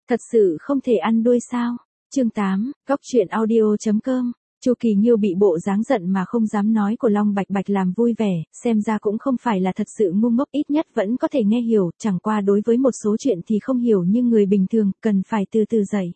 Thật sự không thể ăn đuôi sao? Chương 8, Góc truyện audio.com. Chu Kỳ Nghiêu bị bộ dáng giận mà không dám nói của Long Bạch Bạch làm vui vẻ, xem ra cũng không phải là thật sự ngu ngốc, ít nhất vẫn có thể nghe hiểu, chẳng qua đối với một số chuyện thì không hiểu như người bình thường, cần phải từ từ dạy.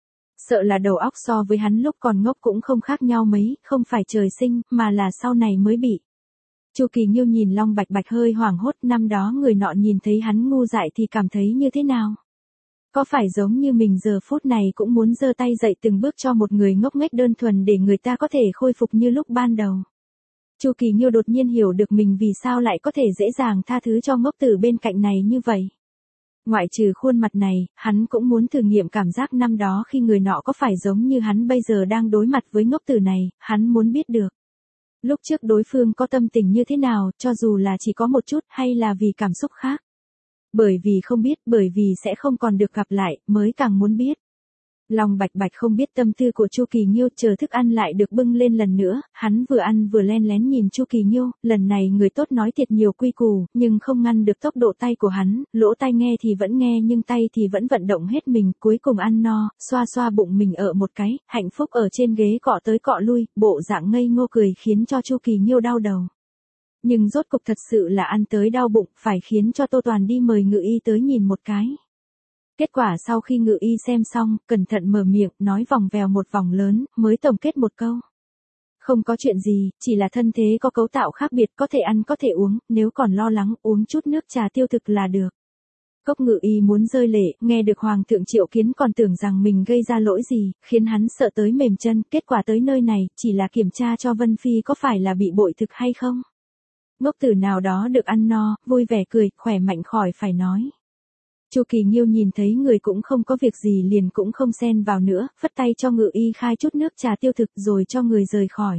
Sợ là đầu óc so với hắn lúc còn ngốc cũng không khác nhau mấy, không phải trời sinh, mà là sau này mới bị. Chu Kỳ Nghiêu nhìn Long Bạch Bạch hơi hoảng hốt, năm đó người nọ nhìn thấy hắn ngu dại thì cảm thấy như thế nào? Có phải giống như mình giờ phút này cũng muốn giơ tay dậy từng bước cho một người ngốc nghếch đơn thuần để người ta có thể khôi phục như lúc ban đầu? Chu Kỳ Nghiêu đột nhiên hiểu được mình vì sao lại có thể dễ dàng tha thứ cho ngốc tử bên cạnh này như vậy. Ngoại trừ khuôn mặt này, hắn cũng muốn thử nghiệm cảm giác năm đó khi người nọ có phải giống như hắn bây giờ đang đối mặt với ngốc tử này, hắn muốn biết được. Lúc trước đối phương có tâm tình như thế nào, cho dù là chỉ có một chút hay là vì cảm xúc khác. Bởi vì không biết, bởi vì sẽ không còn được gặp lại, mới càng muốn biết. Long Bạch Bạch không biết tâm tư của Chu Kỳ Nghiêu, chờ thức ăn lại được bưng lên lần nữa, hắn vừa ăn vừa len lén nhìn Chu Kỳ Nghiêu, lần này người tốt nói thiệt nhiều quy củ, nhưng không ngăn được tốc độ tay của hắn, lỗ tai nghe thì vẫn nghe nhưng tay thì vẫn vận động hết mình, cuối cùng ăn no, xoa xoa bụng mình ở một cái, hạnh phúc ở trên ghế cọ tới cọ lui, bộ dạng ngây ngô cười khiến cho Chu Kỳ Nghiêu đau đầu. Nhưng rốt cục thật sự là ăn tới đau bụng, phải khiến cho Tô Toàn đi mời ngự y tới nhìn một cái. Kết quả sau khi ngự y xem xong, cẩn thận mở miệng, nói vòng vèo một vòng lớn, mới tổng kết một câu. Không có chuyện gì, chỉ là thân thế có cấu tạo khác biệt, có thể ăn có thể uống, nếu còn lo lắng uống chút nước trà tiêu thực là được. Cốc ngự y muốn rơi lệ, nghe được Hoàng thượng triệu kiến còn tưởng rằng mình gây ra lỗi gì, khiến hắn sợ tới mềm chân, kết quả tới nơi này, chỉ là kiểm tra cho Vân Phi có phải là bị bội thực hay không. Ngốc tử nào đó được ăn no, vui vẻ cười, khỏe mạnh khỏi phải nói. Chu Kỳ Nghiêu nhìn thấy người cũng không có việc gì liền cũng không xen vào nữa, phất tay cho ngự y khai chút nước trà tiêu thực rồi cho người rời khỏi.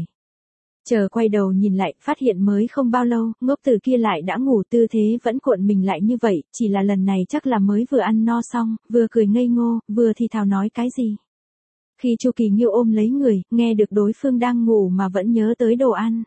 Chờ quay đầu nhìn lại, phát hiện mới không bao lâu, ngốc tử kia lại đã ngủ, tư thế vẫn cuộn mình lại như vậy, chỉ là lần này chắc là mới vừa ăn no xong, vừa cười ngây ngô, vừa thì thào nói cái gì. Khi Chu Kỳ Nghiêu ôm lấy người, nghe được đối phương đang ngủ mà vẫn nhớ tới đồ ăn.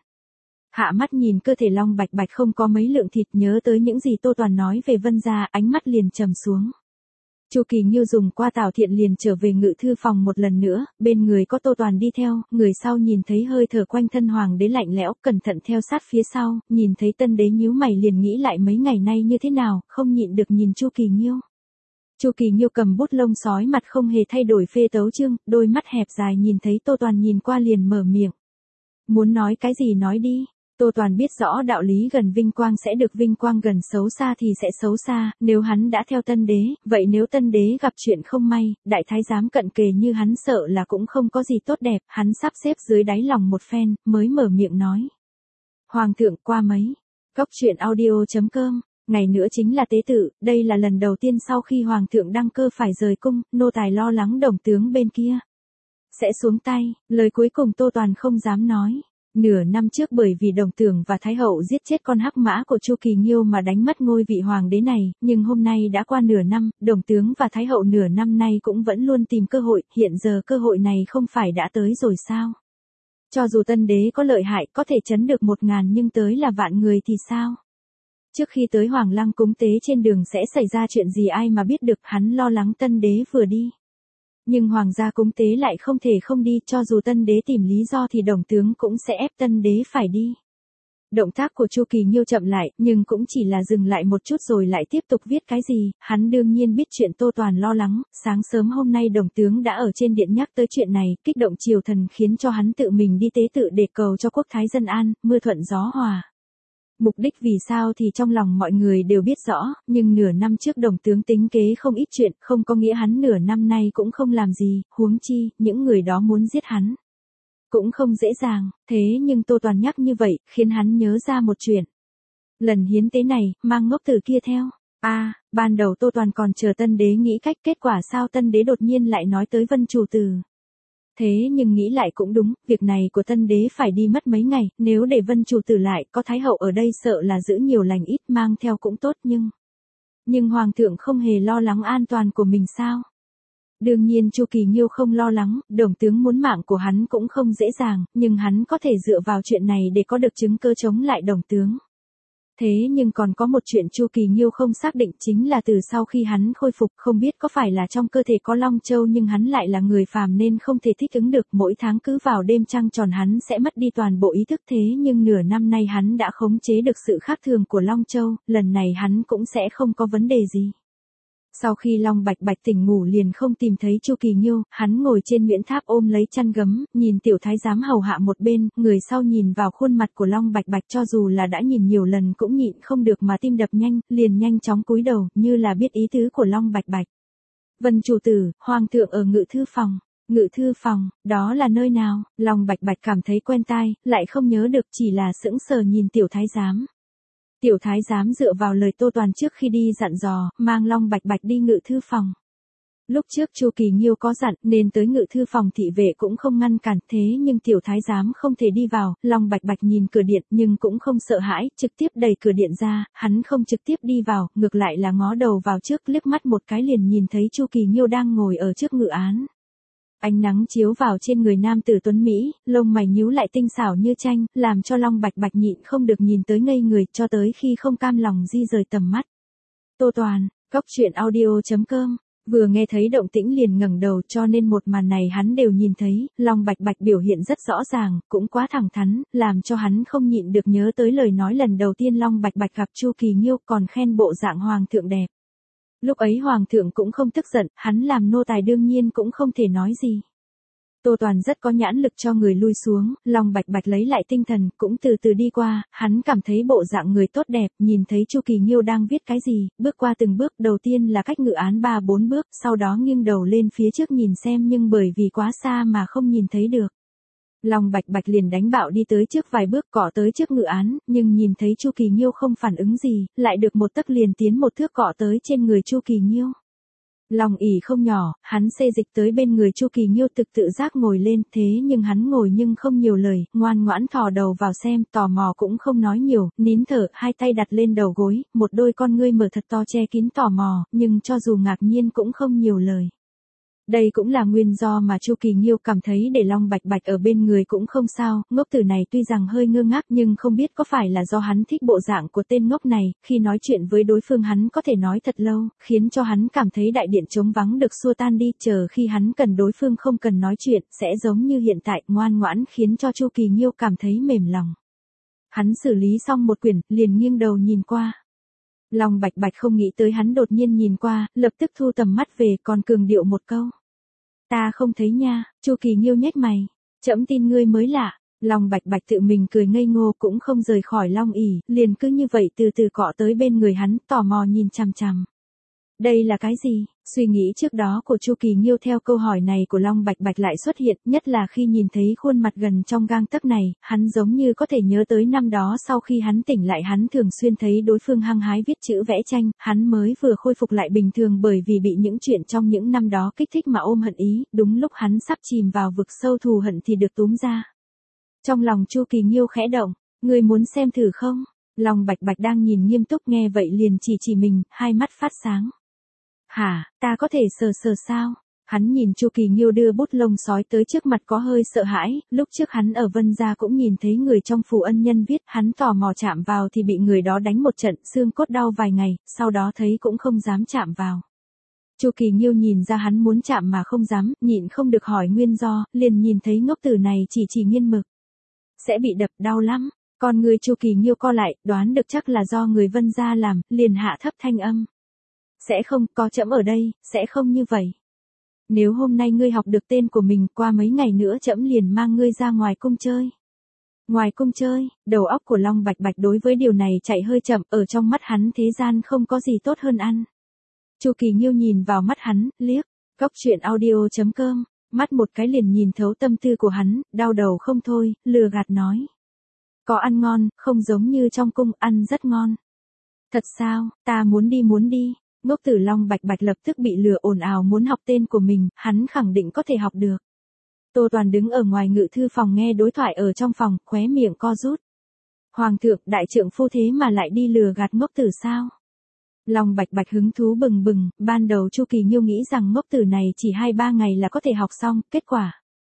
Hạ mắt nhìn cơ thể Long Bạch Bạch không có mấy lượng thịt, nhớ tới những gì Tô Toàn nói về Vân gia, ánh mắt liền trầm xuống. Chu Kỳ Nghiêu dùng qua Tào Thiện liền trở về ngự thư phòng một lần nữa, bên người có Tô Toàn đi theo, người sau nhìn thấy hơi thở quanh thân hoàng đế lạnh lẽo, cẩn thận theo sát phía sau, nhìn thấy tân đế nhíu mày liền nghĩ lại mấy ngày nay như thế nào, không nhịn được nhìn Chu Kỳ Nghiêu. Chu Kỳ Nghiêu cầm bút lông sói mặt không hề thay đổi phê tấu chương, đôi mắt hẹp dài nhìn thấy Tô Toàn nhìn qua liền mở miệng. Muốn nói cái gì nói đi. Tô Toàn biết rõ đạo lý gần vinh quang sẽ được vinh quang, gần xấu xa thì sẽ xấu xa, nếu hắn đã theo tân đế, vậy nếu tân đế gặp chuyện không may, đại thái giám cận kề như hắn sợ là cũng không có gì tốt đẹp, hắn sắp xếp dưới đáy lòng một phen, mới mở miệng nói. Hoàng thượng qua mấy. Góc truyện audio.com, ngày nữa chính là tế tự, đây là lần đầu tiên sau khi Hoàng thượng đăng cơ phải rời cung, nô tài lo lắng đồng tướng bên kia sẽ xuống tay, lời cuối cùng Tô Toàn không dám nói. Nửa năm trước bởi vì Đồng Tưởng và Thái Hậu giết chết con hắc mã của Chu Kỳ Nghiêu mà đánh mất ngôi vị hoàng đế này, nhưng hôm nay đã qua nửa năm, Đồng Tướng và Thái Hậu nửa năm nay cũng vẫn luôn tìm cơ hội, hiện giờ cơ hội này không phải đã tới rồi sao? Cho dù tân đế có lợi hại, có thể chấn được 1000 nhưng tới là vạn người thì sao? Trước khi tới Hoàng Lăng cúng tế trên đường sẽ xảy ra chuyện gì ai mà biết được, hắn lo lắng tân đế vừa đi. Nhưng hoàng gia cúng tế lại không thể không đi, cho dù tân đế tìm lý do thì Đồng tướng cũng sẽ ép tân đế phải đi. Động tác của Chu Kỳ Nghiêu chậm lại, nhưng cũng chỉ là dừng lại một chút rồi lại tiếp tục viết cái gì, hắn đương nhiên biết chuyện Tô Toàn lo lắng, sáng sớm hôm nay Đồng tướng đã ở trên điện nhắc tới chuyện này, kích động triều thần khiến cho hắn tự mình đi tế tự để cầu cho quốc thái dân an, mưa thuận gió hòa. Mục đích vì sao thì trong lòng mọi người đều biết rõ, nhưng nửa năm trước Đồng tướng tính kế không ít chuyện, không có nghĩa hắn nửa năm nay cũng không làm gì, huống chi, những người đó muốn giết hắn cũng không dễ dàng, thế nhưng Tô Toàn nhắc như vậy, khiến hắn nhớ ra một chuyện. Lần hiến tế này, mang ngốc tử kia theo. Ban đầu Tô Toàn còn chờ tân đế nghĩ cách, kết quả sao tân đế đột nhiên lại nói tới Vân chủ tử. Thế nhưng nghĩ lại cũng đúng, việc này của tân đế phải đi mất mấy ngày, nếu để Vân chủ tử lại, có Thái Hậu ở đây sợ là giữ nhiều lành ít, mang theo cũng tốt nhưng Hoàng thượng không hề lo lắng an toàn của mình sao? Đương nhiên Chu Kỳ Nghiêu không lo lắng, Đồng tướng muốn mạng của hắn cũng không dễ dàng, nhưng hắn có thể dựa vào chuyện này để có được chứng cơ chống lại Đồng tướng. Thế nhưng còn có một chuyện Chu Kỳ Nghiêu không xác định chính là từ sau khi hắn khôi phục không biết có phải là trong cơ thể có Long Châu nhưng hắn lại là người phàm nên không thể thích ứng được, mỗi tháng cứ vào đêm trăng tròn hắn sẽ mất đi toàn bộ ý thức, thế nhưng nửa năm nay hắn đã khống chế được sự khác thường của Long Châu, lần này hắn cũng sẽ không có vấn đề gì. Sau khi Long Bạch Bạch tỉnh ngủ liền không tìm thấy Chu Kỳ Nghiêu, hắn ngồi trên Nguyễn Tháp ôm lấy chăn gấm, nhìn tiểu thái giám hầu hạ một bên, người sau nhìn vào khuôn mặt của Long Bạch Bạch cho dù là đã nhìn nhiều lần cũng nhịn không được mà tim đập nhanh, liền nhanh chóng cúi đầu, như là biết ý tứ của Long Bạch Bạch. Vân chủ tử, hoàng thượng ở ngự thư phòng. Ngự thư phòng, đó là nơi nào? Long Bạch Bạch cảm thấy quen tai, lại không nhớ được, chỉ là sững sờ nhìn tiểu thái giám. Tiểu thái giám dựa vào lời Tô Toàn trước khi đi dặn dò, mang Long Bạch Bạch đi ngự thư phòng. Lúc trước Chu Kỳ Nghiêu có dặn nên tới ngự thư phòng thị vệ cũng không ngăn cản, thế nhưng tiểu thái giám không thể đi vào, Long Bạch Bạch nhìn cửa điện nhưng cũng không sợ hãi, trực tiếp đẩy cửa điện ra, hắn không trực tiếp đi vào, ngược lại là ngó đầu vào trước, liếc mắt một cái liền nhìn thấy Chu Kỳ Nghiêu đang ngồi ở trước ngự án. Ánh nắng chiếu vào trên người nam tử tuấn Mỹ, lông mày nhíu lại tinh xảo như tranh, làm cho Long Bạch Bạch nhịn không được nhìn tới ngây người, cho tới khi không cam lòng di rời tầm mắt. Tô Toàn, goctruyện.audio.com, vừa nghe thấy động tĩnh liền ngẩng đầu, cho nên một màn này hắn đều nhìn thấy, Long Bạch Bạch biểu hiện rất rõ ràng, cũng quá thẳng thắn, làm cho hắn không nhịn được nhớ tới lời nói lần đầu tiên Long Bạch Bạch gặp Chu Kỳ Nghiêu, còn khen bộ dạng hoàng thượng đẹp. Lúc ấy hoàng thượng cũng không tức giận, hắn làm nô tài đương nhiên cũng không thể nói gì. Tô Toàn rất có nhãn lực cho người lui xuống, Long Bạch Bạch lấy lại tinh thần, cũng từ từ đi qua, hắn cảm thấy bộ dạng người tốt đẹp, nhìn thấy Chu Kỳ Nghiêu đang viết cái gì, bước qua từng bước, đầu tiên là cách ngự án 3-4 bước, sau đó nghiêng đầu lên phía trước nhìn xem nhưng bởi vì quá xa mà không nhìn thấy được. Long Bạch Bạch liền đánh bạo đi tới trước vài bước, cọ tới trước ngự án, nhưng nhìn thấy Chu Kỳ Nghiêu không phản ứng gì, lại được một tấc liền tiến một thước cọ tới trên người Chu Kỳ Nghiêu. Lòng ỉ không nhỏ, hắn xê dịch tới bên người Chu Kỳ Nghiêu, thực tự giác ngồi lên, thế nhưng hắn ngồi nhưng không nhiều lời, ngoan ngoãn thò đầu vào xem, tò mò cũng không nói nhiều, nín thở, hai tay đặt lên đầu gối, một đôi con ngươi mở thật to che kín tò mò, nhưng cho dù ngạc nhiên cũng không nhiều lời. Đây cũng là nguyên do mà Chu Kỳ Nghiêu cảm thấy để Long Bạch Bạch ở bên người cũng không sao, ngốc tử này tuy rằng hơi ngơ ngác nhưng không biết có phải là do hắn thích bộ dạng của tên ngốc này, khi nói chuyện với đối phương hắn có thể nói thật lâu, khiến cho hắn cảm thấy đại điện trống vắng được xua tan đi, chờ khi hắn cần đối phương không cần nói chuyện, sẽ giống như hiện tại, ngoan ngoãn, khiến cho Chu Kỳ Nghiêu cảm thấy mềm lòng. Hắn xử lý xong một quyển, liền nghiêng đầu nhìn qua. Long Bạch Bạch không nghĩ tới hắn đột nhiên nhìn qua, lập tức thu tầm mắt về, còn cường điệu một câu. Ta không thấy nha. Chu Kỳ Nghiêu nhếch mày. Trẫm tin ngươi mới lạ. Long Bạch Bạch tự mình cười ngây ngô cũng không rời khỏi Long ỉ, liền cứ như vậy từ từ cọ tới bên người hắn, tò mò nhìn chằm chằm. Đây là cái gì? Suy nghĩ trước đó của Chu Kỳ Nghiêu theo câu hỏi này của Long Bạch Bạch lại xuất hiện, nhất là khi nhìn thấy khuôn mặt gần trong gang tấc này, hắn giống như có thể nhớ tới năm đó sau khi hắn tỉnh lại hắn thường xuyên thấy đối phương hăng hái viết chữ vẽ tranh, hắn mới vừa khôi phục lại bình thường bởi vì bị những chuyện trong những năm đó kích thích mà ôm hận ý, đúng lúc hắn sắp chìm vào vực sâu thù hận thì được túm ra. Trong lòng Chu Kỳ Nghiêu khẽ động, ngươi muốn xem thử không? Long Bạch Bạch đang nhìn nghiêm túc nghe vậy liền chỉ mình, hai mắt phát sáng. Hả, ta có thể sờ sờ sao? Hắn nhìn Chu Kỳ Nghiêu đưa bút lông sói tới trước mặt có hơi sợ hãi, lúc trước hắn ở Vân Gia cũng nhìn thấy người trong phủ ân nhân viết, hắn tò mò chạm vào thì bị người đó đánh một trận, xương cốt đau vài ngày, sau đó thấy cũng không dám chạm vào. Chu Kỳ Nghiêu nhìn ra hắn muốn chạm mà không dám, nhịn không được hỏi nguyên do, liền nhìn thấy ngốc tử này chỉ nghiên mực. Sẽ bị đập đau lắm, còn người Chu Kỳ Nghiêu co lại, đoán được chắc là do người Vân Gia làm, liền hạ thấp thanh âm. Sẽ không, có trẫm ở đây, sẽ không như vậy. Nếu hôm nay ngươi học được tên của mình, qua mấy ngày nữa trẫm liền mang ngươi ra ngoài cung chơi. Ngoài cung chơi, đầu óc của Long Bạch Bạch đối với điều này chạy hơi chậm, ở trong mắt hắn thế gian không có gì tốt hơn ăn. Chu Kỳ Nghiêu nhìn vào mắt hắn, liếc, goctruyện.audio.com, mắt một cái liền nhìn thấu tâm tư của hắn, đau đầu không thôi, lừa gạt nói. Có ăn ngon, không giống như trong cung, ăn rất ngon. Thật sao, ta muốn đi. Ngốc tử Long Bạch Bạch lập tức bị lừa ồn ào muốn học tên của mình, hắn khẳng định có thể học được. Tô Toàn đứng ở ngoài ngự thư phòng nghe đối thoại ở trong phòng, khóe miệng co rút. Hoàng thượng, đại trượng phu thế mà lại đi lừa gạt ngốc tử sao? Long Bạch Bạch hứng thú bừng bừng, ban đầu Chu Kỳ Nghiêu nghĩ rằng ngốc tử này chỉ 2-3 ngày là có thể học xong, kết quả.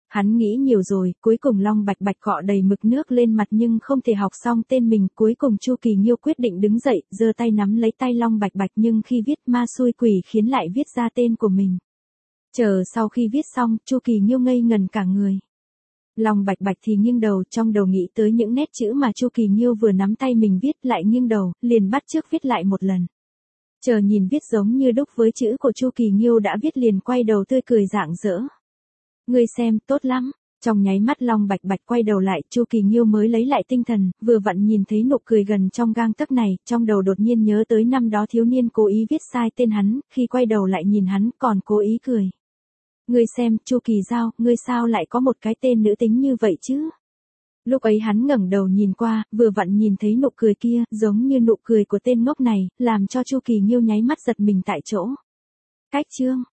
Hắn nghĩ nhiều rồi, cuối cùng Long Bạch Bạch cọ đầy mực nước lên mặt nhưng không thể học xong tên mình, cuối cùng Chu Kỳ Nghiêu quyết định đứng dậy, giơ tay nắm lấy tay Long Bạch Bạch nhưng khi viết ma xui quỷ khiến lại viết ra tên của mình. Chờ sau khi viết xong, Chu Kỳ Nghiêu ngây ngần cả người. Long Bạch Bạch thì nghiêng đầu, trong đầu nghĩ tới những nét chữ mà Chu Kỳ Nghiêu vừa nắm tay mình viết, lại nghiêng đầu, liền bắt chước viết lại một lần. Chờ nhìn viết giống như đúc với chữ của Chu Kỳ Nghiêu đã viết liền quay đầu tươi cười rạng rỡ. Ngươi xem, tốt lắm. Trong nháy mắt Long Bạch Bạch quay đầu lại, Chu Kỳ Nghiêu mới lấy lại tinh thần, vừa vặn nhìn thấy nụ cười gần trong gang tấc này, trong đầu đột nhiên nhớ tới năm đó thiếu niên cố ý viết sai tên hắn, khi quay đầu lại nhìn hắn còn cố ý cười. Ngươi xem, Chu Kỳ Giao, ngươi sao lại có một cái tên nữ tính như vậy chứ? Lúc ấy hắn ngẩng đầu nhìn qua, vừa vặn nhìn thấy nụ cười kia, giống như nụ cười của tên ngốc này, làm cho Chu Kỳ Nghiêu nháy mắt giật mình tại chỗ. Cách chương